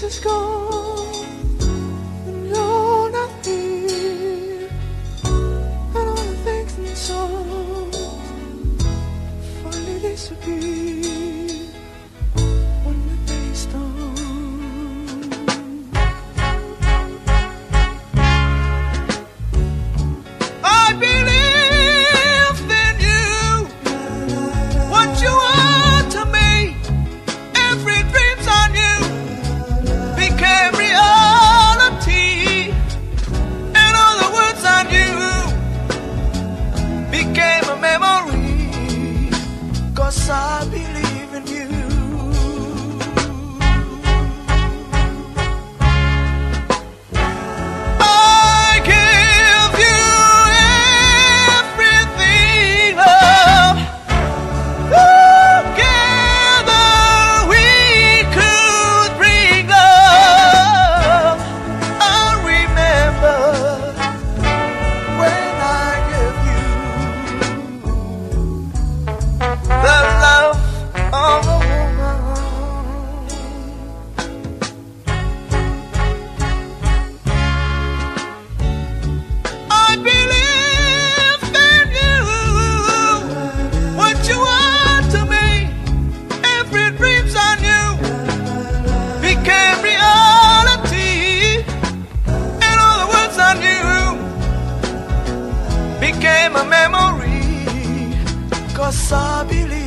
is gone and you're not here, and all the things and songs finally disappear when the day's done. I believe in you, what you are to me. Every dream's on you became reality, and all the words I knew became a memory, 'cause I believe in you. I give you everything, love. Together we could bring love. I remember when I gave you the love of a woman. I believe in you, what you are to me. Every dream's I knew became reality, and all the words I knew became a memory, 'cause I believe